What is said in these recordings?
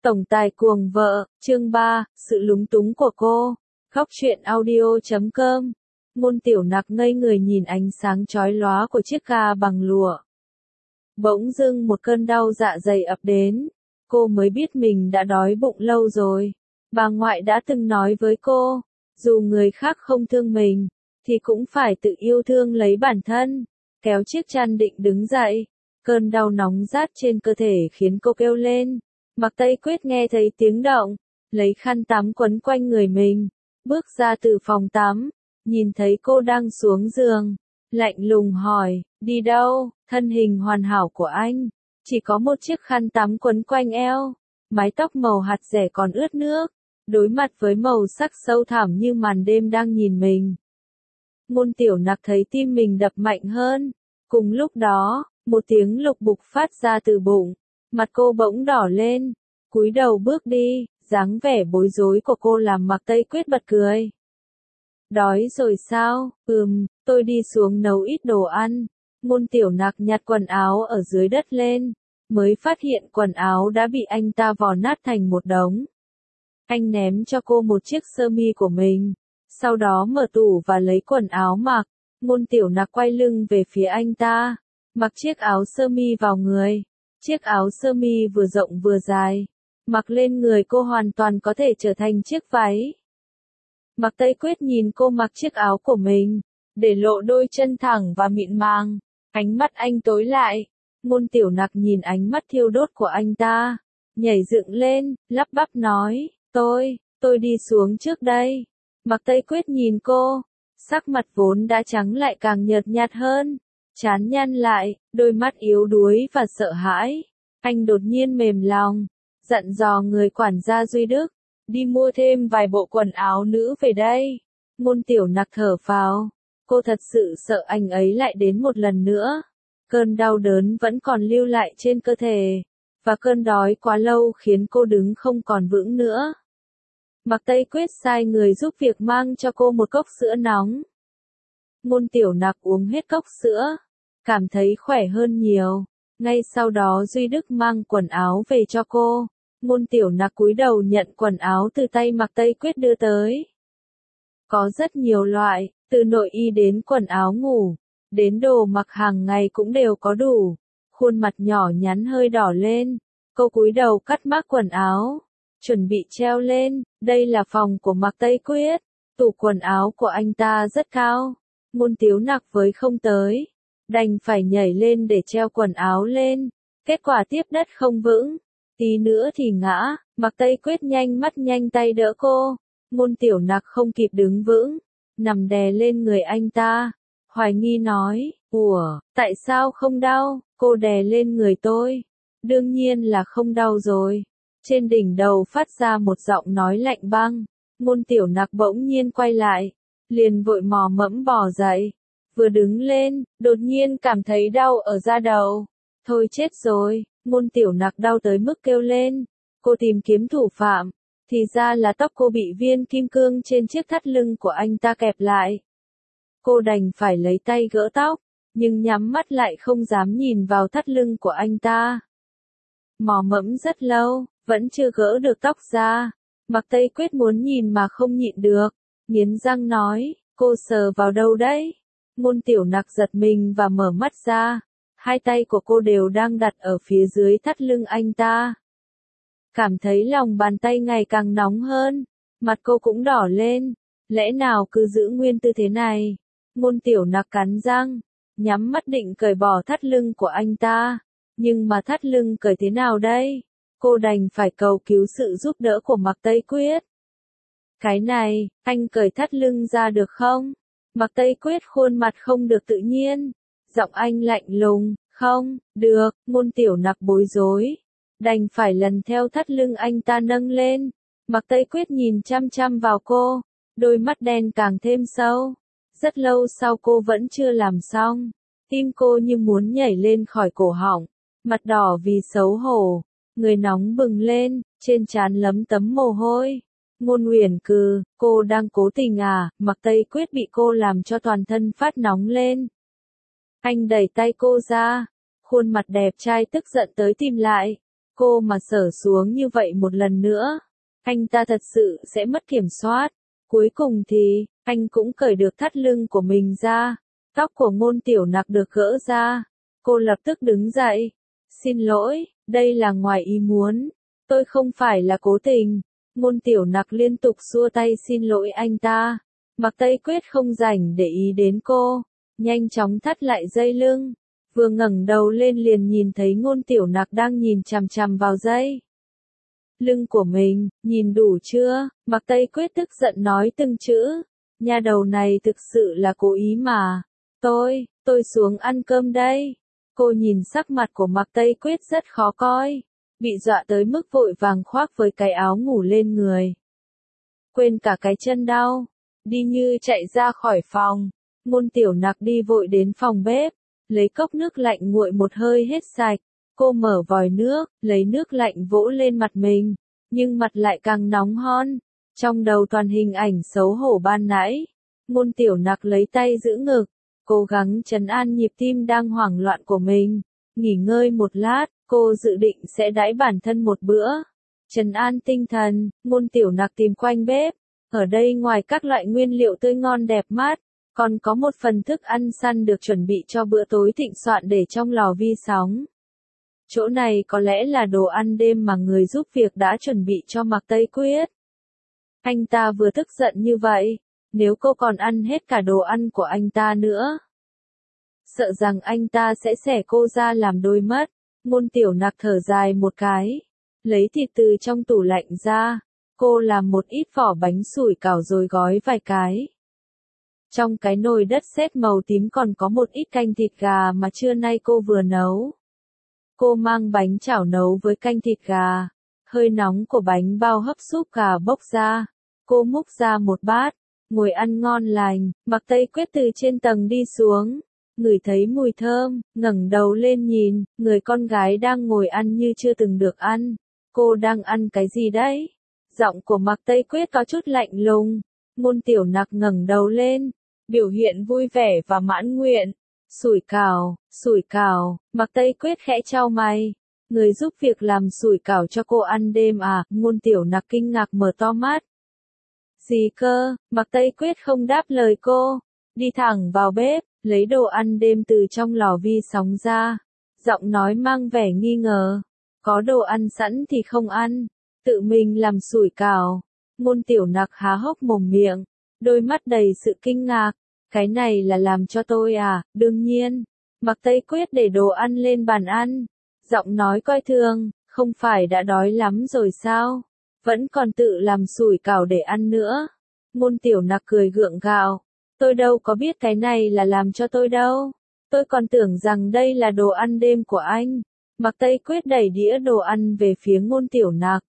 Tổng tài cuồng vợ, chương 3, sự lúng túng của cô. Khóc chuyện audio.com. Ngôn Tiểu Nặc ngây người nhìn ánh sáng chói lóa của chiếc ga bằng lụa. Bỗng dưng một cơn đau dạ dày ập đến. Cô mới biết mình đã đói bụng lâu rồi. Bà ngoại đã từng nói với cô, dù người khác không thương mình, thì cũng phải tự yêu thương lấy bản thân. Kéo chiếc chăn định đứng dậy. Cơn đau nóng rát trên cơ thể khiến cô kêu lên. Mạc Tây Quyết nghe thấy tiếng động, lấy khăn tắm quấn quanh người mình, bước ra từ phòng tắm, nhìn thấy cô đang xuống giường, lạnh lùng hỏi, đi đâu? Thân hình hoàn hảo của anh, chỉ có một chiếc khăn tắm quấn quanh eo, mái tóc màu hạt dẻ còn ướt nước, đối mặt với màu sắc sâu thẳm như màn đêm đang nhìn mình. Ngôn Tiểu Nặc thấy tim mình đập mạnh hơn, cùng lúc đó, một tiếng lục bục phát ra từ bụng. Mặt cô bỗng đỏ lên, cúi đầu bước đi, dáng vẻ bối rối của cô làm Mạc Tây Quyết bật cười. Đói rồi sao? Tôi đi xuống nấu ít đồ ăn. Ngôn Tiểu Nặc nhặt quần áo ở dưới đất lên, mới phát hiện quần áo đã bị anh ta vò nát thành một đống. Anh ném cho cô một chiếc sơ mi của mình, sau đó mở tủ và lấy quần áo mặc. Ngôn Tiểu Nặc quay lưng về phía anh ta, mặc chiếc áo sơ mi vào người. Chiếc áo sơ mi vừa rộng vừa dài, mặc lên người cô hoàn toàn có thể trở thành chiếc váy. Mạc Tây Quyết nhìn cô mặc chiếc áo của mình, để lộ đôi chân thẳng và mịn màng, ánh mắt anh tối lại. Ngôn Tiểu Nặc nhìn ánh mắt thiêu đốt của anh ta, nhảy dựng lên, lắp bắp nói, tôi đi xuống trước đây. Mạc Tây Quyết nhìn cô, sắc mặt vốn đã trắng lại càng nhợt nhạt hơn. Trán nhăn lại, đôi mắt yếu đuối và sợ hãi. Anh đột nhiên mềm lòng, dặn dò người quản gia Duy Đức, đi mua thêm vài bộ quần áo nữ về đây. Ngôn Tiểu Nặc thở phào, cô thật sự sợ anh ấy lại đến một lần nữa. Cơn đau đớn vẫn còn lưu lại trên cơ thể, và cơn đói quá lâu khiến cô đứng không còn vững nữa. Mạc Tây Quyết sai người giúp việc mang cho cô một cốc sữa nóng. Ngôn Tiểu Nặc uống hết cốc sữa, cảm thấy khỏe hơn nhiều. Ngay sau đó Duy Đức mang quần áo về cho cô. Ngôn Tiểu Nặc cúi đầu nhận quần áo từ tay Mạc Tây Quyết đưa tới. Có rất nhiều loại, từ nội y đến quần áo ngủ, đến đồ mặc hàng ngày cũng đều có đủ. Khuôn mặt nhỏ nhắn hơi đỏ lên, cô cúi đầu cắt mác quần áo, chuẩn bị treo lên. Đây là phòng của Mạc Tây Quyết, tủ quần áo của anh ta rất cao. Ngôn Tiểu Nặc với không tới, đành phải nhảy lên để treo quần áo lên. Kết quả tiếp đất không vững, tí nữa thì ngã. Mạc Tây Quyết nhanh mắt nhanh tay đỡ cô. Ngôn Tiểu Nặc không kịp đứng vững, nằm đè lên người anh ta, hoài nghi nói, tại sao không đau? Cô đè lên người tôi, đương nhiên là không đau rồi. Trên đỉnh đầu phát ra một giọng nói lạnh băng. Ngôn Tiểu Nặc bỗng nhiên quay lại, liền vội mò mẫm bò dậy. Vừa đứng lên, đột nhiên cảm thấy đau ở da đầu. Thôi chết rồi, Ngôn Tiểu Nặc đau tới mức kêu lên. Cô tìm kiếm thủ phạm, thì ra là tóc cô bị viên kim cương trên chiếc thắt lưng của anh ta kẹp lại. Cô đành phải lấy tay gỡ tóc, nhưng nhắm mắt lại không dám nhìn vào thắt lưng của anh ta. Mò mẫm rất lâu, vẫn chưa gỡ được tóc ra. Mạc Tây Quyết muốn nhìn mà không nhịn được, nghiến răng nói, cô sờ vào đâu đấy? Ngôn Tiểu Nặc giật mình và mở mắt ra, hai tay của cô đều đang đặt ở phía dưới thắt lưng anh ta. Cảm thấy lòng bàn tay ngày càng nóng hơn, mặt cô cũng đỏ lên, lẽ nào cứ giữ nguyên tư thế này? Ngôn Tiểu Nặc cắn răng, nhắm mắt định cởi bỏ thắt lưng của anh ta, nhưng mà thắt lưng cởi thế nào đây? Cô đành phải cầu cứu sự giúp đỡ của Mạc Tây Quyết. Cái này, anh cởi thắt lưng ra được không? Mạc Tây Quyết khuôn mặt không được tự nhiên, giọng anh lạnh lùng, không, được. Ngôn Tiểu Nặc bối rối, đành phải lần theo thắt lưng anh ta nâng lên. Mạc Tây Quyết nhìn chăm chăm vào cô, đôi mắt đen càng thêm sâu. Rất lâu sau cô vẫn chưa làm xong, tim cô như muốn nhảy lên khỏi cổ họng, mặt đỏ vì xấu hổ, người nóng bừng lên, trên trán lấm tấm mồ hôi. Ngôn Uyển Cừ, cô đang cố tình à? Mạc Tây Quyết bị cô làm cho toàn thân phát nóng lên. Anh đẩy tay cô ra, khuôn mặt đẹp trai tức giận tới tìm lại. Cô mà xở xuống như vậy một lần nữa, anh ta thật sự sẽ mất kiểm soát. Cuối cùng thì, anh cũng cởi được thắt lưng của mình ra. Tóc của Ngôn Tiểu Nặc được gỡ ra. Cô lập tức đứng dậy. Xin lỗi, đây là ngoài ý muốn. Tôi không phải là cố tình. Ngôn Tiểu Nặc liên tục xua tay xin lỗi anh ta. Mạc Tây Quyết không rảnh để ý đến cô. Nhanh chóng thắt lại dây lưng. Vừa ngẩng đầu lên liền nhìn thấy Ngôn Tiểu Nặc đang nhìn chằm chằm vào dây lưng của mình, nhìn đủ chưa? Mạc Tây Quyết tức giận nói từng chữ. Nhà đầu này thực sự là cố ý mà. Tôi xuống ăn cơm đây. Cô nhìn sắc mặt của Mạc Tây Quyết rất khó coi. Bị dọa tới mức vội vàng khoác với cái áo ngủ lên người. Quên cả cái chân đau. Đi như chạy ra khỏi phòng. Ngôn Tiểu Nặc đi vội đến phòng bếp. Lấy cốc nước lạnh nguội một hơi hết sạch. Cô mở vòi nước, lấy nước lạnh vỗ lên mặt mình. Nhưng mặt lại càng nóng hơn. Trong đầu toàn hình ảnh xấu hổ ban nãy. Ngôn Tiểu Nặc lấy tay giữ ngực. Cố gắng trấn an nhịp tim đang hoảng loạn của mình. Nghỉ ngơi một lát, cô dự định sẽ đãi bản thân một bữa. Trấn an tinh thần, Ngôn Tiểu Nặc tìm quanh bếp. Ở đây ngoài các loại nguyên liệu tươi ngon đẹp mắt, còn có một phần thức ăn săn được chuẩn bị cho bữa tối thịnh soạn để trong lò vi sóng. Chỗ này có lẽ là đồ ăn đêm mà người giúp việc đã chuẩn bị cho Mạc Tây Quyết. Anh ta vừa tức giận như vậy, nếu cô còn ăn hết cả đồ ăn của anh ta nữa, sợ rằng anh ta sẽ xẻ cô ra làm đôi mất. Ngôn Tiểu Nặc thở dài một cái, lấy thịt từ trong tủ lạnh ra, cô làm một ít vỏ bánh sủi cảo rồi gói vài cái. Trong cái nồi đất sét màu tím còn có một ít canh thịt gà mà trưa nay cô vừa nấu. Cô mang bánh chảo nấu với canh thịt gà. Hơi nóng của bánh bao hấp súp gà bốc ra. Cô múc ra một bát, ngồi ăn ngon lành. Mạc Tây Quyết từ trên tầng đi xuống, ngửi thấy mùi thơm, ngẩng đầu lên nhìn, người con gái đang ngồi ăn như chưa từng được ăn. Cô đang ăn cái gì đấy? Giọng của Mạc Tây Quyết có chút lạnh lùng. Ngôn Tiểu Nặc ngẩng đầu lên, biểu hiện vui vẻ và mãn nguyện. Sủi cảo, Mạc Tây Quyết khẽ chau mày. Người giúp việc làm sủi cảo cho cô ăn đêm à? Ngôn Tiểu Nặc kinh ngạc mở to mắt. Gì cơ? Mạc Tây Quyết không đáp lời cô. Đi thẳng vào bếp, lấy đồ ăn đêm từ trong lò vi sóng ra. Giọng nói mang vẻ nghi ngờ. Có đồ ăn sẵn thì không ăn. Tự mình làm sủi cảo. Ngôn Tiểu Nặc há hốc mồm miệng. Đôi mắt đầy sự kinh ngạc. Cái này là làm cho tôi à? Đương nhiên. Mạc Tây Quyết để đồ ăn lên bàn ăn. Giọng nói coi thường, không phải đã đói lắm rồi sao? Vẫn còn tự làm sủi cảo để ăn nữa. Ngôn Tiểu Nặc cười gượng gạo. Tôi đâu có biết cái này là làm cho tôi đâu. Tôi còn tưởng rằng đây là đồ ăn đêm của anh. Mạc Tây Quyết đẩy đĩa đồ ăn về phía Ngôn Tiểu Nặc.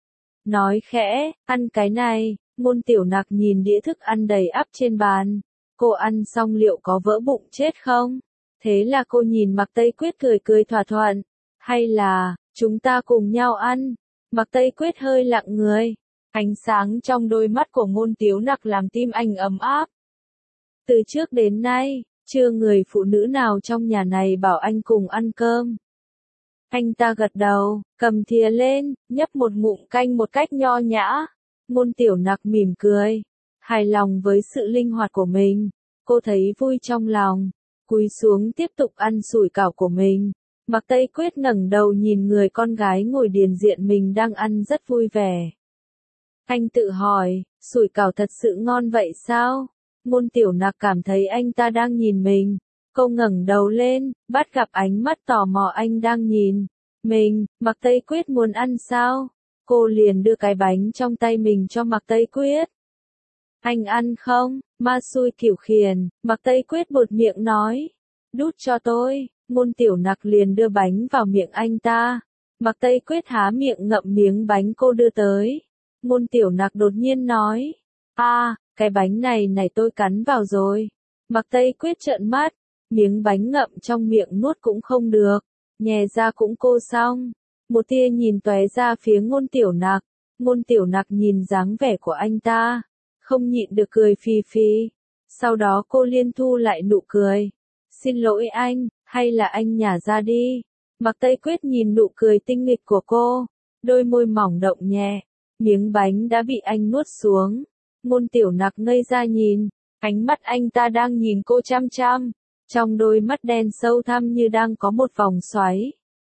Nói khẽ, ăn cái này. Ngôn Tiểu Nặc nhìn đĩa thức ăn đầy ắp trên bàn. Cô ăn xong liệu có vỡ bụng chết không? Thế là cô nhìn Mạc Tây Quyết cười cười thỏa thuận. Hay là, chúng ta cùng nhau ăn? Mạc Tây Quyết hơi lặng người. Ánh sáng trong đôi mắt của Ngôn Tiểu Nặc làm tim anh ấm áp. Từ trước đến nay, chưa người phụ nữ nào trong nhà này bảo anh cùng ăn cơm. Anh ta gật đầu, cầm thìa lên, nhấp một ngụm canh một cách nho nhã. Ngôn Tiểu Nặc mỉm cười. Hài lòng với sự linh hoạt của mình. Cô thấy vui trong lòng. Cúi xuống tiếp tục ăn sủi cảo của mình. Mạc Tây Quyết ngẩng đầu nhìn người con gái ngồi điền diện mình đang ăn rất vui vẻ. Anh tự hỏi, sủi cảo thật sự ngon vậy sao? Ngôn Tiểu Nặc cảm thấy anh ta đang nhìn mình. Cô ngẩng đầu lên, bắt gặp ánh mắt tò mò anh đang nhìn mình. Mạc Tây Quyết muốn ăn sao? Cô liền đưa cái bánh trong tay mình cho Mạc Tây Quyết. Anh ăn không? Ma xui kiểu khiển, Mạc Tây Quyết buột miệng nói. Đút cho tôi. Ngôn Tiểu Nặc liền đưa bánh vào miệng anh ta. Mạc Tây Quyết há miệng ngậm miếng bánh cô đưa tới. Ngôn Tiểu Nặc đột nhiên nói. Cái bánh này tôi cắn vào rồi. Mạc Tây Quyết trợn mắt. Miếng bánh ngậm trong miệng nuốt cũng không được. Nhè ra cũng cô xong. Một tia nhìn tóe ra phía Ngôn Tiểu Nặc. Ngôn Tiểu Nặc nhìn dáng vẻ của anh ta. Không nhịn được cười phì phì. Sau đó cô liên thu lại nụ cười. Xin lỗi anh, hay là anh nhả ra đi. Mạc Tây Quyết nhìn nụ cười tinh nghịch của cô, đôi môi mỏng động nhẹ, miếng bánh đã bị anh nuốt xuống. Ngôn Tiểu Nặc ngây ra nhìn, ánh mắt anh ta đang nhìn cô chăm chăm, trong đôi mắt đen sâu thẳm như đang có một vòng xoáy.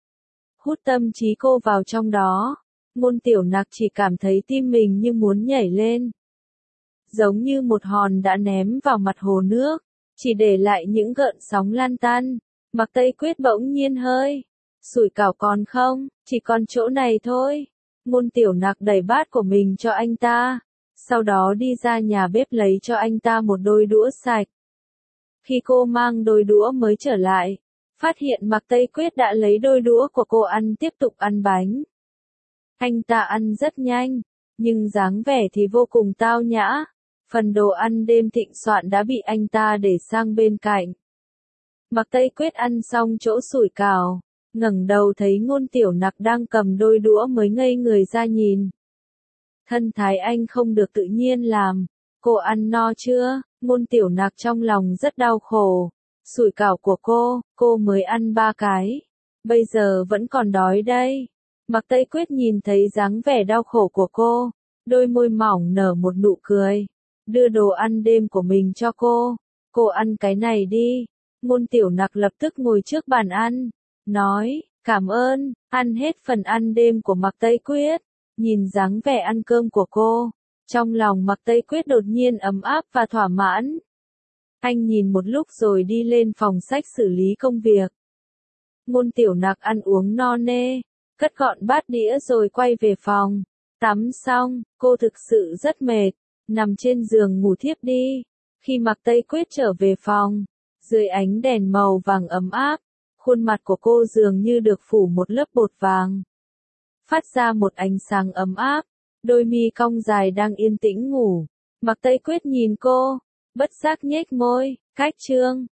Hút tâm trí cô vào trong đó, Ngôn Tiểu Nặc chỉ cảm thấy tim mình như muốn nhảy lên. Giống như một hòn đã ném vào mặt hồ nước, chỉ để lại những gợn sóng lan tăn. Mạc Tây Quyết bỗng nhiên hơi, sủi cảo còn không, chỉ còn chỗ này thôi. Ngôn Tiểu Nặc đẩy bát của mình cho anh ta, sau đó đi ra nhà bếp lấy cho anh ta một đôi đũa sạch. Khi cô mang đôi đũa mới trở lại, phát hiện Mạc Tây Quyết đã lấy đôi đũa của cô tiếp tục ăn bánh. Anh ta ăn rất nhanh, nhưng dáng vẻ thì vô cùng tao nhã. Phần đồ ăn đêm thịnh soạn đã bị anh ta để sang bên cạnh. Mạc Tây Quyết ăn xong chỗ sủi cảo, ngẩng đầu thấy Ngôn Tiểu Nặc đang cầm đôi đũa mới ngây người ra nhìn. Thân thái anh không được tự nhiên làm. Cô ăn no chưa? Ngôn Tiểu Nặc trong lòng rất đau khổ. Sủi cảo của cô mới ăn 3 cái. Bây giờ vẫn còn đói đây. Mạc Tây Quyết nhìn thấy dáng vẻ đau khổ của cô, đôi môi mỏng nở một nụ cười, đưa đồ ăn đêm của mình cho cô ăn cái này đi. Ngôn Tiểu Nặc lập tức ngồi trước bàn ăn, nói, cảm ơn, ăn hết phần ăn đêm của Mạc Tây Quyết, nhìn dáng vẻ ăn cơm của cô, trong lòng Mạc Tây Quyết đột nhiên ấm áp và thỏa mãn. Anh nhìn một lúc rồi đi lên phòng sách xử lý công việc. Ngôn Tiểu Nặc ăn uống no nê, cất gọn bát đĩa rồi quay về phòng. Tắm xong, cô thực sự rất mệt, nằm trên giường ngủ thiếp đi. Khi Mạc Tây Quyết trở về phòng, dưới ánh đèn màu vàng ấm áp, khuôn mặt của cô dường như được phủ một lớp bột vàng, phát ra một ánh sáng ấm áp, đôi mi cong dài đang yên tĩnh ngủ. Mạc Tây Quyết nhìn cô, bất giác nhếch môi, cách chương.